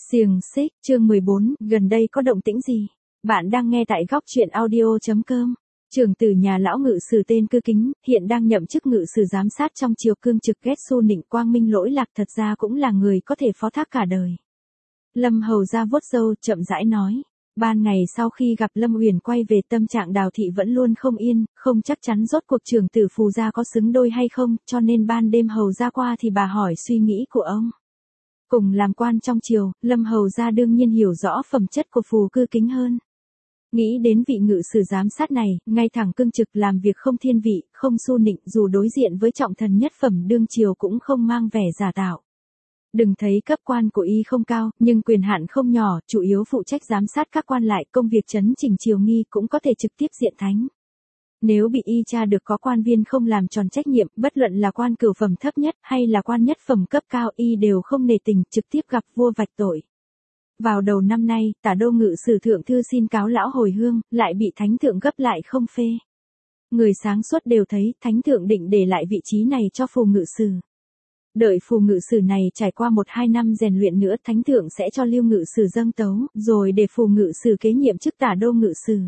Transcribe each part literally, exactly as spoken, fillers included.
Xiềng xích, chương mười bốn, gần đây có động tĩnh gì? Bạn đang nghe tại góc truyện audio.com. Trưởng tử nhà lão ngự sử tên Cư Kính, hiện đang nhậm chức ngự sử giám sát trong triều cương trực ghét Xu Nịnh Quang Minh lỗi lạc, thật ra cũng là người có thể phó thác cả đời. Lâm Hầu ra vuốt râu, chậm rãi nói. Ban ngày sau khi gặp Lâm Uyển quay về, tâm trạng Đào thị vẫn luôn không yên, không chắc chắn rốt cuộc trưởng tử Phù gia có xứng đôi hay không, cho nên ban đêm Hầu ra qua thì bà hỏi suy nghĩ của ông. Cùng làm quan trong triều, Lâm Hầu gia đương nhiên hiểu rõ phẩm chất của Phù Cư Kính hơn. Nghĩ đến vị ngự sử giám sát này, ngay thẳng cương trực, làm việc không thiên vị, không Xu Nịnh, dù đối diện với trọng thần nhất phẩm đương triều cũng không mang vẻ giả tạo. Đừng thấy cấp quan của y không cao, nhưng quyền hạn không nhỏ, chủ yếu phụ trách giám sát các quan lại, công việc chấn chỉnh triều nghi cũng có thể trực tiếp diện thánh. Nếu bị y tra được có quan viên không làm tròn trách nhiệm, bất luận là quan cửu phẩm thấp nhất hay là quan nhất phẩm cấp cao, y đều không nể tình, trực tiếp gặp vua vạch tội. Vào đầu năm nay, Tả Đô ngự sử thượng thư xin cáo lão hồi hương, lại bị thánh thượng gấp lại không phê. Người sáng suốt đều thấy, thánh thượng định để lại vị trí này cho Phù ngự sử. Đợi Phù ngự sử này trải qua một hai năm rèn luyện nữa, thánh thượng sẽ cho Lưu ngự sử dâng tấu, rồi để Phù ngự sử kế nhiệm chức Tả Đô ngự sử.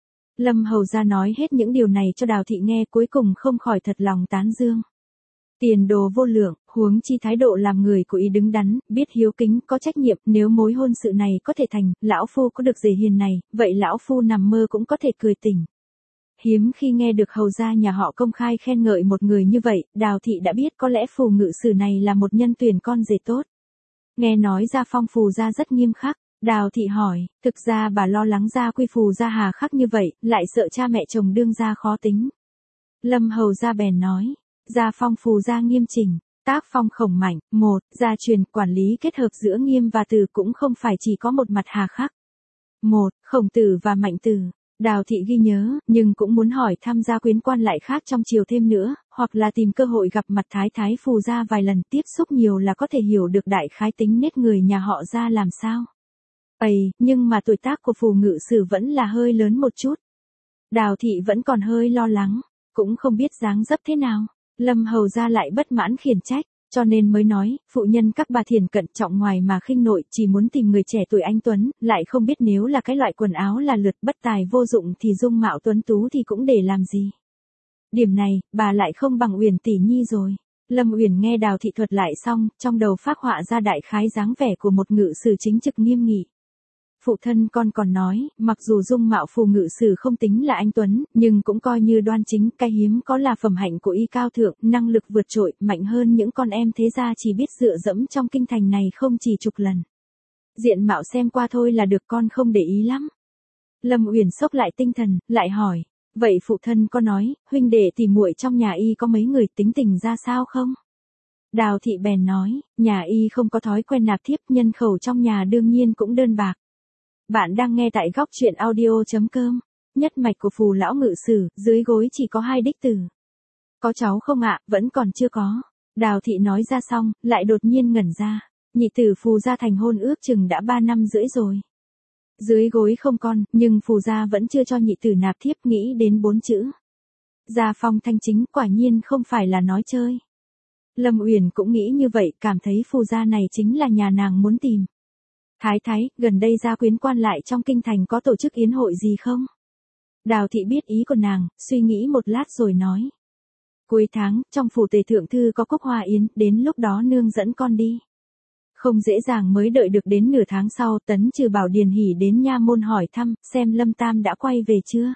Lâm Hầu ra nói hết những điều này cho Đào thị nghe, cuối cùng không khỏi thật lòng tán dương. Tiền đồ vô lượng, huống chi thái độ làm người của y đứng đắn, biết hiếu kính, có trách nhiệm, nếu mối hôn sự này có thể thành, lão phu có được rể hiền này, vậy lão phu nằm mơ cũng có thể cười tỉnh. Hiếm khi nghe được hầu gia nhà họ công khai khen ngợi một người như vậy, Đào thị đã biết có lẽ Phù ngự sử này là một nhân tuyển con rể tốt. Nghe nói gia phong Phù gia rất nghiêm khắc, Đào thị hỏi, thực ra bà lo lắng gia quy Phù gia hà khắc như vậy, lại sợ cha mẹ chồng đương gia khó tính. Lâm Hầu gia bèn nói, gia phong Phù gia nghiêm chỉnh, tác phong khổng mạnh, một, gia truyền, quản lý kết hợp giữa nghiêm và từ cũng không phải chỉ có một mặt hà khắc. Một, Khổng Tử và Mạnh Tử. Đào thị ghi nhớ, nhưng cũng muốn hỏi thăm gia quyến quan lại khác trong triều thêm nữa, hoặc là tìm cơ hội gặp mặt thái thái Phù gia vài lần, tiếp xúc nhiều là có thể hiểu được đại khái tính nết người nhà họ gia làm sao. Ây, nhưng mà tuổi tác của Phù ngự sử vẫn là hơi lớn một chút. Đào thị vẫn còn hơi lo lắng, cũng không biết dáng dấp thế nào. Lâm Hầu gia lại bất mãn khiển trách, cho nên mới nói, phụ nhân các bà thiền cận trọng ngoài mà khinh nội, chỉ muốn tìm người trẻ tuổi anh tuấn, lại không biết nếu là cái loại quần áo là lượt bất tài vô dụng thì dung mạo tuấn tú thì cũng để làm gì. Điểm này, bà lại không bằng Uyển tỷ nhi rồi. Lâm Uyển nghe Đào thị thuật lại xong, trong đầu phác họa ra đại khái dáng vẻ của một ngự sử chính trực nghiêm nghị. Phụ thân con còn nói, mặc dù dung mạo Phù ngự sử không tính là anh tuấn, nhưng cũng coi như đoan chính, cái hiếm có là phẩm hạnh của y cao thượng, năng lực vượt trội, mạnh hơn những con em thế gia chỉ biết dựa dẫm trong kinh thành này không chỉ chục lần. Diện mạo xem qua thôi là được, con không để ý lắm. Lâm Uyển sốc lại tinh thần, lại hỏi, vậy phụ thân có nói, huynh đệ tỷ muội trong nhà y có mấy người tính tình ra sao không? Đào thị bèn nói, nhà y không có thói quen nạp thiếp, nhân khẩu trong nhà đương nhiên cũng đơn bạc. Bạn đang nghe tại góc truyện audio.com. Nhất mạch của Phù lão ngự sử, dưới gối chỉ có hai đích tử. Có cháu không ạ? Vẫn còn chưa có. Đào thị nói ra xong, lại đột nhiên ngẩn ra. Nhị tử Phù gia thành hôn ước chừng đã ba năm rưỡi rồi. Dưới gối không con, nhưng Phù gia vẫn chưa cho nhị tử nạp thiếp, nghĩ đến bốn chữ. Gia phong thanh chính, quả nhiên không phải là nói chơi. Lâm Uyển cũng nghĩ như vậy, cảm thấy Phù gia này chính là nhà nàng muốn tìm. Thái thái, gần đây gia quyến quan lại trong kinh thành có tổ chức yến hội gì không? Đào thị biết ý của nàng, suy nghĩ một lát rồi nói. Cuối tháng, trong phủ tề thượng thư có cúc hoa yến, đến lúc đó nương dẫn con đi. Không dễ dàng mới đợi được đến nửa tháng sau, Tấn Trừ bảo Điền Hỷ đến nha môn hỏi thăm, xem Lâm Tam đã quay về chưa.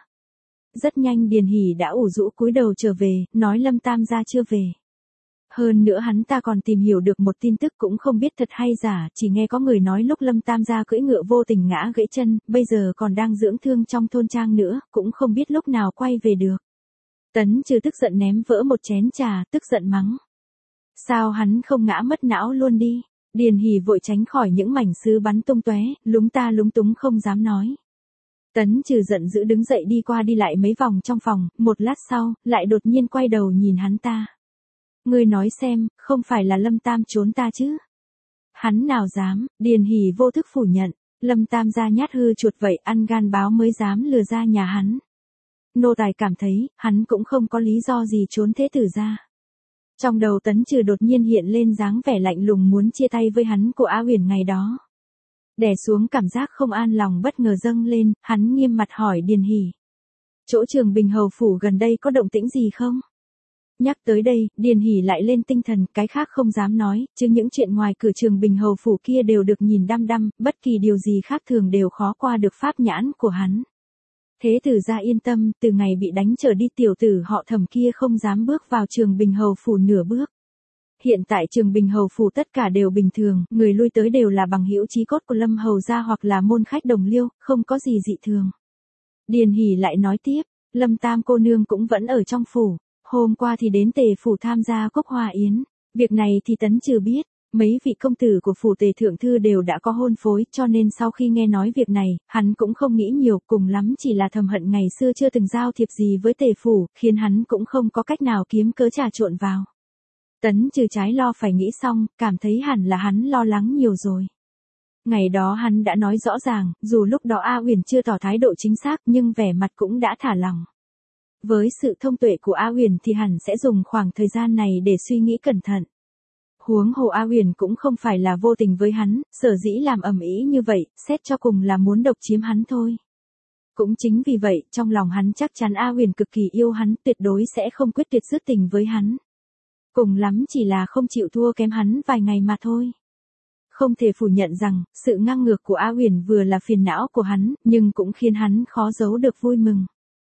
Rất nhanh Điền Hỷ đã ủ rũ cúi đầu trở về, nói Lâm Tam gia chưa về. Hơn nữa hắn ta còn tìm hiểu được một tin tức cũng không biết thật hay giả, chỉ nghe có người nói lúc Lâm Tam gia cưỡi ngựa vô tình ngã gãy chân, bây giờ còn đang dưỡng thương trong thôn trang nữa, cũng không biết lúc nào quay về được. Tấn Trừ tức giận ném vỡ một chén trà, tức giận mắng. Sao hắn không ngã mất não luôn đi? Điền Hỷ vội tránh khỏi những mảnh sứ bắn tung tóe, lúng ta lúng túng không dám nói. Tấn Trừ giận dữ đứng dậy đi qua đi lại mấy vòng trong phòng, một lát sau, lại đột nhiên quay đầu nhìn hắn ta. Ngươi nói xem, không phải là Lâm Tam trốn ta chứ? Hắn nào dám, Điền Hỷ vô thức phủ nhận, Lâm Tam gia nhát hư chuột vậy, ăn gan báo mới dám lừa ra nhà hắn. Nô tài cảm thấy, hắn cũng không có lý do gì trốn thế tử ra. Trong đầu Tấn Trừ đột nhiên hiện lên dáng vẻ lạnh lùng muốn chia tay với hắn của A Uyển ngày đó. Đè xuống cảm giác không an lòng bất ngờ dâng lên, hắn nghiêm mặt hỏi Điền Hỷ. Chỗ Trường Bình hầu phủ gần đây có động tĩnh gì không? Nhắc tới đây, Điền Hỷ lại lên tinh thần, cái khác không dám nói, chứ những chuyện ngoài cửa Trường Bình hầu phủ kia đều được nhìn đăm đăm, bất kỳ điều gì khác thường đều khó qua được pháp nhãn của hắn. Thế tử gia yên tâm, từ ngày bị đánh trở đi tiểu tử họ Thẩm kia không dám bước vào Trường Bình hầu phủ nửa bước. Hiện tại Trường Bình hầu phủ tất cả đều bình thường, người lui tới đều là bằng hữu chí cốt của Lâm hầu gia hoặc là môn khách đồng liêu, không có gì dị thường. Điền Hỷ lại nói tiếp, Lâm Tam cô nương cũng vẫn ở trong phủ, hôm qua thì đến Tề phủ tham gia Cúc Hoa yến, việc này thì Tấn Trừ biết, mấy vị công tử của phủ Tề thượng thư đều đã có hôn phối, cho nên sau khi nghe nói việc này, hắn cũng không nghĩ nhiều, cùng lắm chỉ là thầm hận ngày xưa chưa từng giao thiệp gì với Tề phủ, khiến hắn cũng không có cách nào kiếm cớ trà trộn vào. Tấn Trừ trái lo phải nghĩ xong, cảm thấy hẳn là hắn lo lắng nhiều rồi. Ngày đó hắn đã nói rõ ràng, dù lúc đó A Uyển chưa tỏ thái độ chính xác nhưng vẻ mặt cũng đã thả lỏng. Với sự thông tuệ của A Uyển thì hẳn sẽ dùng khoảng thời gian này để suy nghĩ cẩn thận. Huống hồ A Uyển cũng không phải là vô tình với hắn, sở dĩ làm ầm ĩ như vậy, xét cho cùng là muốn độc chiếm hắn thôi. Cũng chính vì vậy, trong lòng hắn chắc chắn A Uyển cực kỳ yêu hắn, tuyệt đối sẽ không quyết tuyệt dứt tình với hắn. Cùng lắm chỉ là không chịu thua kém hắn vài ngày mà thôi. Không thể phủ nhận rằng, sự ngang ngược của A Uyển vừa là phiền não của hắn, nhưng cũng khiến hắn khó giấu được vui mừng.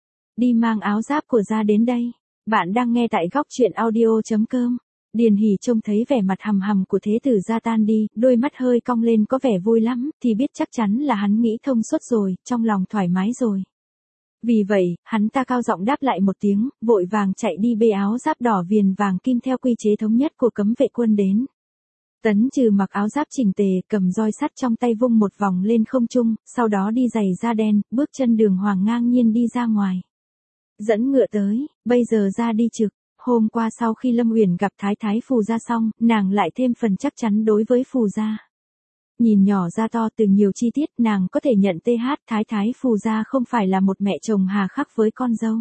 Đi mang áo giáp của gia đến đây. Bạn đang nghe tại góc truyện audio chấm com. Điền Hỷ trông thấy vẻ mặt hầm hầm của thế tử gia tan đi, đôi mắt hơi cong lên có vẻ vui lắm, thì biết chắc chắn là hắn nghĩ thông suốt rồi, trong lòng thoải mái rồi. Vì vậy, hắn ta cao giọng đáp lại một tiếng, vội vàng chạy đi bê áo giáp đỏ viền vàng kim theo quy chế thống nhất của cấm vệ quân đến. Tấn Trừ mặc áo giáp chỉnh tề, cầm roi sắt trong tay vung một vòng lên không trung, sau đó đi giày da đen, bước chân đường hoàng ngang nhiên đi ra ngoài. Dẫn ngựa tới, bây giờ ra đi trực. Hôm qua sau khi Lâm Uyển gặp Thái Thái Phù Gia xong, nàng lại thêm phần chắc chắn đối với Phù Gia. Nhìn nhỏ ra to từ nhiều chi tiết, nàng có thể nhận th Thái Thái Phù Gia không phải là một mẹ chồng hà khắc với con dâu.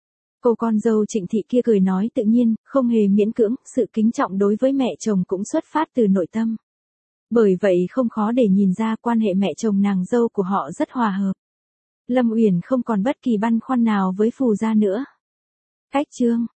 Cô con dâu Trịnh Thị kia cười nói tự nhiên, không hề miễn cưỡng, sự kính trọng đối với mẹ chồng cũng xuất phát từ nội tâm. Bởi vậy không khó để nhìn ra quan hệ mẹ chồng nàng dâu của họ rất hòa hợp. Lâm Uyển không còn bất kỳ băn khoăn nào với Phù Gia nữa. Cách chương